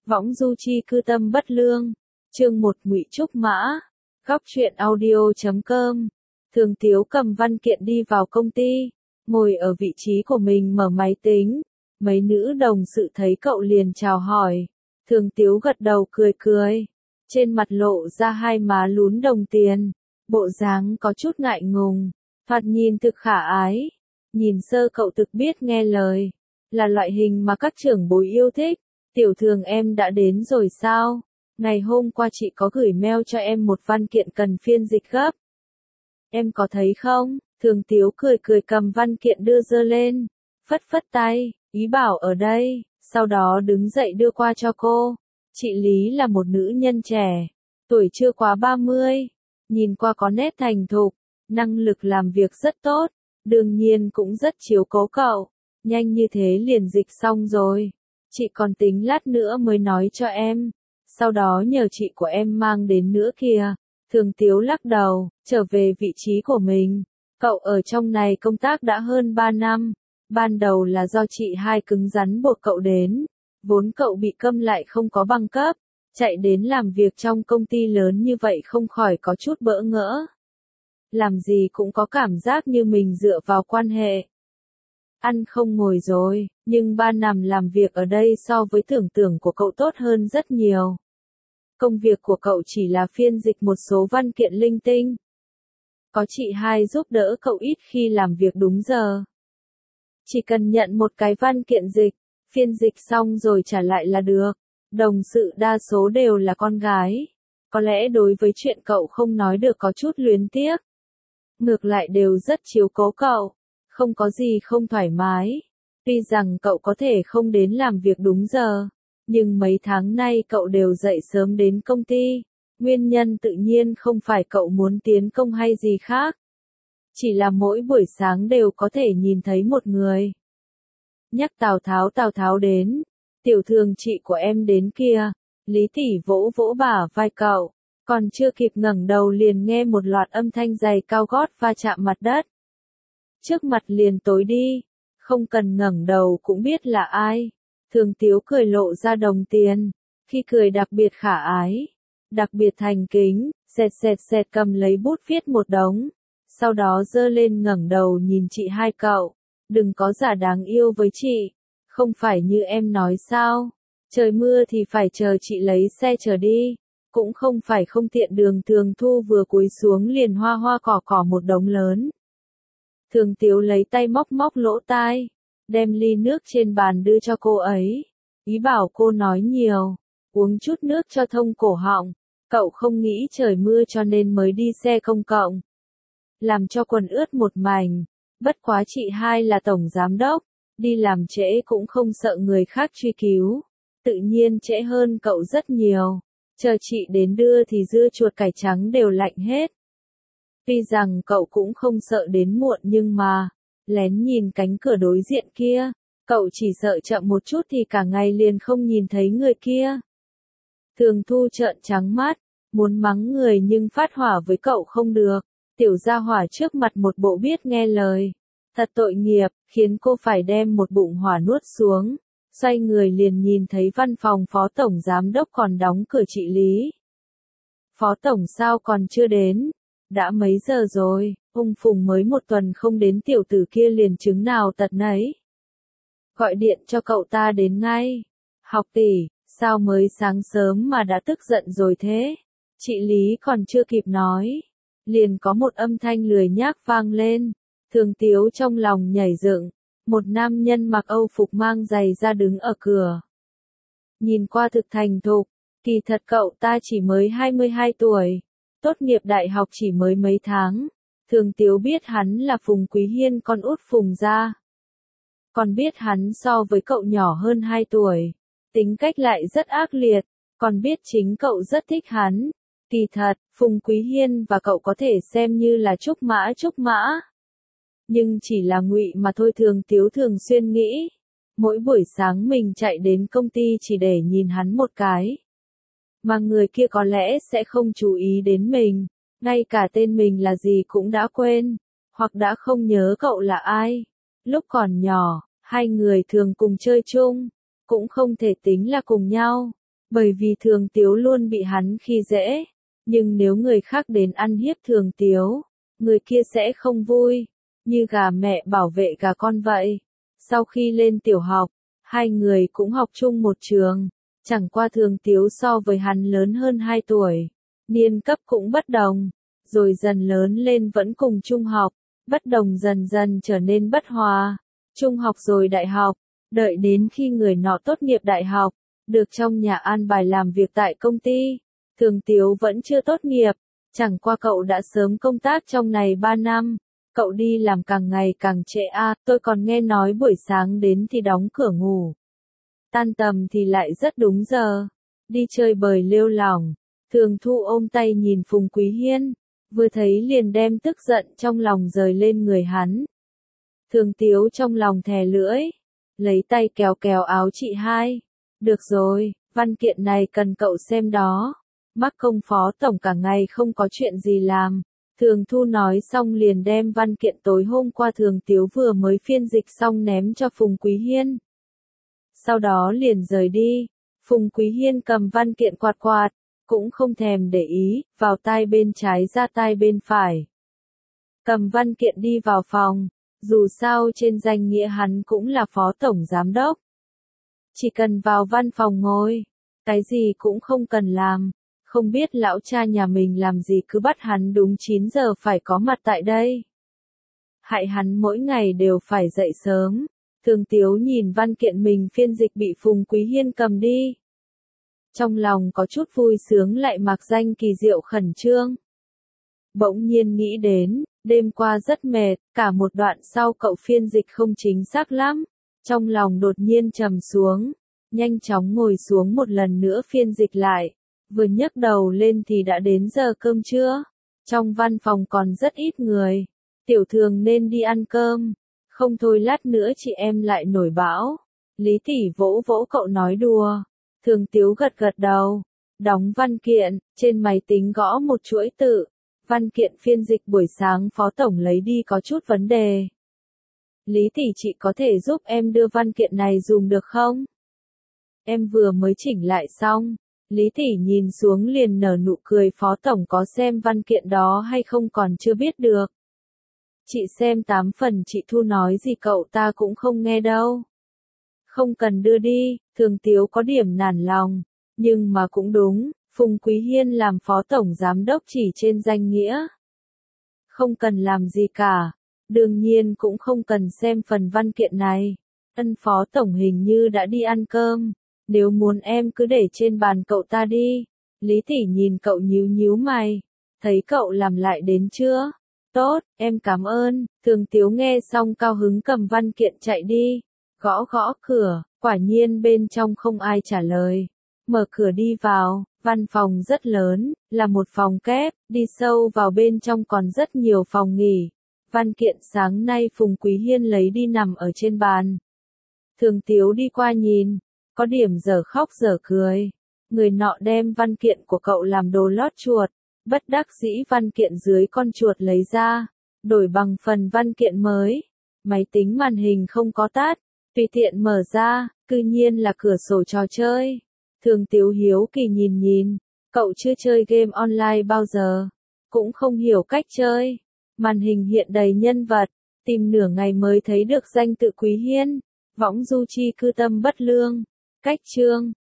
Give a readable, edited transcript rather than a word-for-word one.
Võng du chi cư tâm bất lương. Chương 1 Ngụy Trúc Mã. Góc truyện audio.com. Thường Tiếu cầm văn kiện đi vào công ty, ngồi ở vị trí của mình mở máy tính. Mấy nữ đồng sự thấy cậu liền chào hỏi. Thường Tiếu gật đầu cười cười. Trên mặt lộ ra hai má lún đồng tiền. Bộ dáng có chút ngại ngùng. Thoạt nhìn thực khả ái. Nhìn sơ cậu thực biết nghe lời. Là loại hình mà các trưởng bối yêu thích. Tiểu Thường em đã đến rồi sao? Ngày hôm qua chị có gửi mail cho em một văn kiện cần phiên dịch gấp. Em có thấy không? Thường Tiếu cười cười cầm văn kiện đưa dơ lên. Phất phất tay, ý bảo ở đây, sau đó đứng dậy đưa qua cho cô. Chị Lý là một nữ nhân trẻ, tuổi chưa quá 30, nhìn qua có nét thành thục, năng lực làm việc rất tốt, đương nhiên cũng rất chiếu cố cậu. Nhanh như thế liền dịch xong rồi. Chị còn tính lát nữa mới nói cho em. Sau đó nhờ chị của em mang đến nữa kìa. Thường Tiếu lắc đầu, trở về vị trí của mình. Cậu ở trong này công tác đã hơn 3 năm. Ban đầu là do chị hai cứng rắn buộc cậu đến. Vốn cậu bị câm lại không có bằng cấp. Chạy đến làm việc trong công ty lớn như vậy không khỏi có chút bỡ ngỡ. Làm gì cũng có cảm giác như mình dựa vào quan hệ. Ăn không ngồi rồi, nhưng 3 năm làm việc ở đây so với tưởng tượng của cậu tốt hơn rất nhiều. Công việc của cậu chỉ là phiên dịch một số văn kiện linh tinh. Có chị hai giúp đỡ cậu ít khi làm việc đúng giờ. Chỉ cần nhận một cái văn kiện dịch, phiên dịch xong rồi trả lại là được. Đồng sự đa số đều là con gái. Có lẽ đối với chuyện cậu không nói được có chút luyến tiếc. Ngược lại đều rất chiếu cố cậu. Không có gì không thoải mái. Tuy rằng cậu có thể không đến làm việc đúng giờ. Nhưng mấy tháng nay cậu đều dậy sớm đến công ty. Nguyên nhân tự nhiên không phải cậu muốn tiến công hay gì khác. Chỉ là mỗi buổi sáng đều có thể nhìn thấy một người. Nhắc Tào Tháo đến. Tiểu Thường chị của em đến kia. Lý tỷ vỗ vỗ bả vai cậu. Còn chưa kịp ngẩng đầu liền nghe một loạt âm thanh giày cao gót va chạm mặt đất. Trước mặt liền tối đi. Không cần ngẩng đầu cũng biết là ai. Thường Tiếu cười lộ ra đồng tiền. Khi cười đặc biệt khả ái. Đặc biệt thành kính. Sẹt cầm lấy bút viết một đống. Sau đó giơ lên ngẩng đầu nhìn chị hai cậu. Đừng có giả đáng yêu với chị. Không phải như em nói sao. Trời mưa thì phải chờ chị lấy xe chở đi. Cũng không phải không tiện đường. Thường Thu vừa cúi xuống liền hoa cỏ một đống lớn. Thường Tiếu lấy tay móc lỗ tai. Đem ly nước trên bàn đưa cho cô ấy. Ý bảo cô nói nhiều. Uống chút nước cho thông cổ họng. Cậu không nghĩ trời mưa cho nên mới đi xe công cộng. Làm cho quần ướt một mảnh. Bất quá chị hai là tổng giám đốc. Đi làm trễ cũng không sợ người khác truy cứu. Tự nhiên trễ hơn cậu rất nhiều. Chờ chị đến đưa thì dưa chuột cải trắng đều lạnh hết. Tuy rằng cậu cũng không sợ đến muộn nhưng mà, lén nhìn cánh cửa đối diện kia, cậu chỉ sợ chậm một chút thì cả ngày liền không nhìn thấy người kia. Thường Thu trợn trắng mắt, muốn mắng người nhưng phát hỏa với cậu không được, tiểu gia hỏa trước mặt một bộ biết nghe lời. Thật tội nghiệp, khiến cô phải đem một bụng hỏa nuốt xuống, xoay người liền nhìn thấy văn phòng phó tổng giám đốc còn đóng cửa chị Lý. Phó tổng sao còn chưa đến? Đã mấy giờ rồi, ông Phùng mới một tuần không đến tiểu tử kia liền chứng nào tật nấy. Gọi điện cho cậu ta đến ngay. Học tỷ, sao mới sáng sớm mà đã tức giận rồi thế? Chị Lý còn chưa kịp nói. Liền có một âm thanh lười nhác vang lên. Thường Tiếu trong lòng nhảy dựng. Một nam nhân mặc Âu phục mang giày ra đứng ở cửa. Nhìn qua thực thành thục, kỳ thật cậu ta chỉ mới 22 tuổi. Tốt nghiệp đại học chỉ mới mấy tháng. Thường Tiếu biết hắn là Phùng Quý Hiên con út Phùng gia. Còn biết hắn so với cậu nhỏ hơn 2 tuổi. Tính cách lại rất ác liệt. Còn biết chính cậu rất thích hắn. Kỳ thật, Phùng Quý Hiên và cậu có thể xem như là trúc mã. Nhưng chỉ là ngụy mà thôi. Thường Tiếu thường xuyên nghĩ. Mỗi buổi sáng mình chạy đến công ty chỉ để nhìn hắn một cái. Mà người kia có lẽ sẽ không chú ý đến mình, ngay cả tên mình là gì cũng đã quên, hoặc đã không nhớ cậu là ai. Lúc còn nhỏ, hai người thường cùng chơi chung, cũng không thể tính là cùng nhau, bởi vì Thường Tiếu luôn bị hắn khi dễ. Nhưng nếu người khác đến ăn hiếp Thường Tiếu, người kia sẽ không vui, như gà mẹ bảo vệ gà con vậy. Sau khi lên tiểu học, hai người cũng học chung một trường, chẳng qua Thường Tiếu so với hắn lớn hơn 2 tuổi, niên cấp cũng bất đồng, rồi dần lớn lên vẫn cùng trung học, bất đồng dần dần trở nên bất hòa, trung học rồi đại học, đợi đến khi người nọ tốt nghiệp đại học, được trong nhà an bài làm việc tại công ty, Thường Tiếu vẫn chưa tốt nghiệp, chẳng qua cậu đã sớm công tác trong này 3 năm. Cậu đi làm càng ngày càng trễ tôi còn nghe nói buổi sáng đến thì đóng cửa ngủ. Tan tầm thì lại rất đúng giờ. Đi chơi bời lêu lỏng. Thường Thu ôm tay nhìn Phùng Quý Hiên. Vừa thấy liền đem tức giận trong lòng rời lên người hắn. Thường Tiếu trong lòng thè lưỡi. Lấy tay kéo kéo áo chị hai. Được rồi, văn kiện này cần cậu xem đó. Mắc công phó tổng cả ngày không có chuyện gì làm. Thường Thu nói xong liền đem văn kiện tối hôm qua Thường Tiếu vừa mới phiên dịch xong ném cho Phùng Quý Hiên. Sau đó liền rời đi, Phùng Quý Hiên cầm văn kiện quạt quạt, cũng không thèm để ý, vào tai bên trái ra tai bên phải. Cầm văn kiện đi vào phòng, dù sao trên danh nghĩa hắn cũng là phó tổng giám đốc. Chỉ cần vào văn phòng ngồi, cái gì cũng không cần làm. Không biết lão cha nhà mình làm gì cứ bắt hắn đúng 9 giờ phải có mặt tại đây. Hại hắn mỗi ngày đều phải dậy sớm. Thường Tiếu nhìn văn kiện mình phiên dịch bị Phùng Quý Hiên cầm đi. Trong lòng có chút vui sướng lại mặc danh kỳ diệu khẩn trương. Bỗng nhiên nghĩ đến, đêm qua rất mệt, cả một đoạn sau cậu phiên dịch không chính xác lắm. Trong lòng đột nhiên trầm xuống, nhanh chóng ngồi xuống một lần nữa phiên dịch lại. Vừa nhấc đầu lên thì đã đến giờ cơm trưa. Trong văn phòng còn rất ít người. Tiểu Thường nên đi ăn cơm. Không thôi lát nữa chị em lại nổi bão. Lý tỷ vỗ vỗ cậu nói đùa. Thường Tiếu gật gật đầu. Đóng văn kiện, trên máy tính gõ một chuỗi tự. Văn kiện phiên dịch buổi sáng phó tổng lấy đi có chút vấn đề. Lý tỷ chị có thể giúp em đưa văn kiện này dùng được không? Em vừa mới chỉnh lại xong. Lý tỷ nhìn xuống liền nở nụ cười phó tổng có xem văn kiện đó hay không còn chưa biết được. Chị xem 8 phần chị Thu nói gì cậu ta cũng không nghe đâu. Không cần đưa đi, Thường Tiếu có điểm nản lòng. Nhưng mà cũng đúng, Phùng Quý Hiên làm phó tổng giám đốc chỉ trên danh nghĩa. Không cần làm gì cả. Đương nhiên cũng không cần xem phần văn kiện này. Ân phó tổng hình như đã đi ăn cơm. Nếu muốn em cứ để trên bàn cậu ta đi. Lý tỷ nhìn cậu nhíu nhíu mày. Thấy cậu làm lại đến chưa? Tốt, em cảm ơn. Thường Tiếu nghe xong cao hứng cầm văn kiện chạy đi. Gõ gõ cửa, quả nhiên bên trong không ai trả lời. Mở cửa đi vào, văn phòng rất lớn, là một phòng kép, đi sâu vào bên trong còn rất nhiều phòng nghỉ. Văn kiện sáng nay Phùng Quý Hiên lấy đi nằm ở trên bàn. Thường Tiếu đi qua nhìn. Có điểm dở khóc dở cười. Người nọ đem văn kiện của cậu làm đồ lót chuột. Bất đắc dĩ văn kiện dưới con chuột lấy ra. Đổi bằng phần văn kiện mới. Máy tính màn hình không có tắt. Tùy tiện mở ra, cư nhiên là cửa sổ trò chơi. Thường Tiếu hiếu kỳ nhìn nhìn. Cậu chưa chơi game online bao giờ. Cũng không hiểu cách chơi. Màn hình hiện đầy nhân vật. Tìm nửa ngày mới thấy được danh tự Quý Hiên. Võng du chi cư tâm bất lương. Cách chương